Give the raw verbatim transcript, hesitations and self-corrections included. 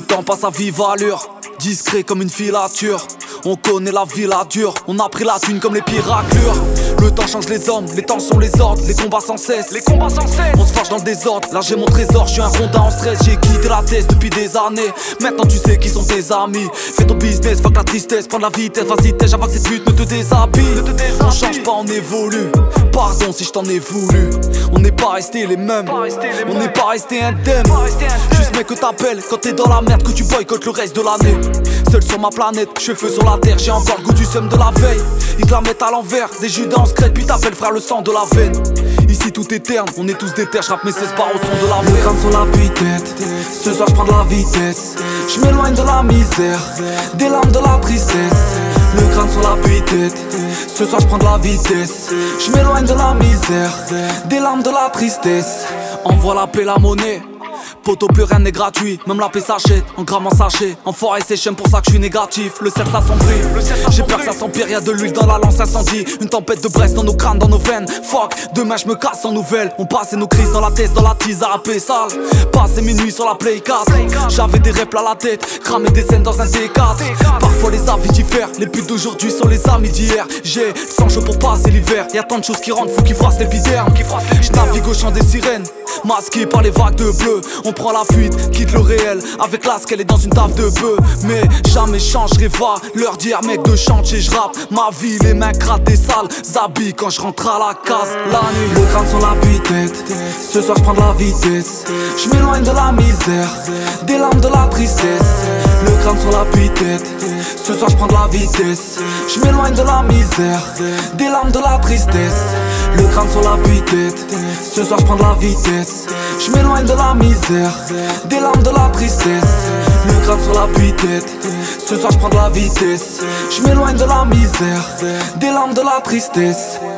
temps passe à vive allure, discret comme une filature. On connaît la vie la dure, on a pris la thune comme les piraclures. Le temps change les hommes, les temps sont les ordres, les combats sans cesse. Les combats sans cesse. On se fâche dans le désordre, là j'ai mon trésor, je suis un rondin en stress. J'ai quitté la thèse depuis des années, maintenant tu sais qui sont tes amis. Fais ton business, fuck la tristesse, prends de la vitesse, vas-y tèche avant que cette lutte ne te déshabille. Ne te déshabille. On change pas, on évolue, pardon si je t'en ai voulu. On n'est pas resté les mêmes, Pas resté les on mêmes. n'est pas resté indemne. Pas resté indemne. Juste mec que t'appelles quand t'es dans la merde, que tu boycottes le reste de l'année. Seul sur ma planète, je fais feu sur la terre, j'ai encore le goût du seum de la veille. Ils te la mettent à l'envers, des judas en secret, puis t'appelles frère le sang de la veine. Ici tout est terne, on est tous des terres, j'rappe mes seize barres au son de la veine. Le crâne sur la tête, ce soir j'prends de la vitesse. J'm'éloigne de la misère, des larmes de la tristesse. Le crâne sur la tête, ce soir j'prends de la vitesse. J'm'éloigne de la misère, des larmes de la tristesse. Envoie la paix, la monnaie. Poto, plus rien n'est gratuit, même la paix s'achète en grammes en sachet. Enfoiré c'est chien pour ça que je suis négatif. Le cercle s'assombrit, j'ai peur que ça s'empire, y'a de l'huile dans la lance incendie. Une tempête de Brest dans nos crânes, dans nos veines. Fuck, demain je me casse en nouvelle. On passait nos crises dans la tête, dans la tease à rapper sale. Passé minuit sur la play quatre, j'avais des reps à la tête, cramé des scènes dans un T quatre. Parfois les avis diffèrent, les putes d'aujourd'hui sont les amis d'hier. J'ai le sang chaud pour passer l'hiver, y'a tant de choses qui rentrent, faut qu'ils froissent l'épiderme. J'navigue au chant des sirènes, masqué par les vagues de bleu. On prend la fuite, quitte le réel. Avec l'as qu'elle est dans une taf de bœuf. Mais jamais changerai va leur dire mec de chantier j'rappe. Ma vie les mains grattent des sales habits quand je rentre à la case la nuit. Le crâne sur la tête, ce soir j'prends de la vitesse. J'm'éloigne de la misère, des larmes de la tristesse. Le crâne sur la tête, ce soir j'prends de la vitesse. J'm'éloigne de la misère, des larmes de la tristesse. Le crâne sur la tête, ce soir j'prends de la vitesse. J'm'éloigne de la misère, des larmes de la tristesse. Le crâne sur la tête, ce soir j'prends de la vitesse. J'm'éloigne de la misère, des larmes de la tristesse.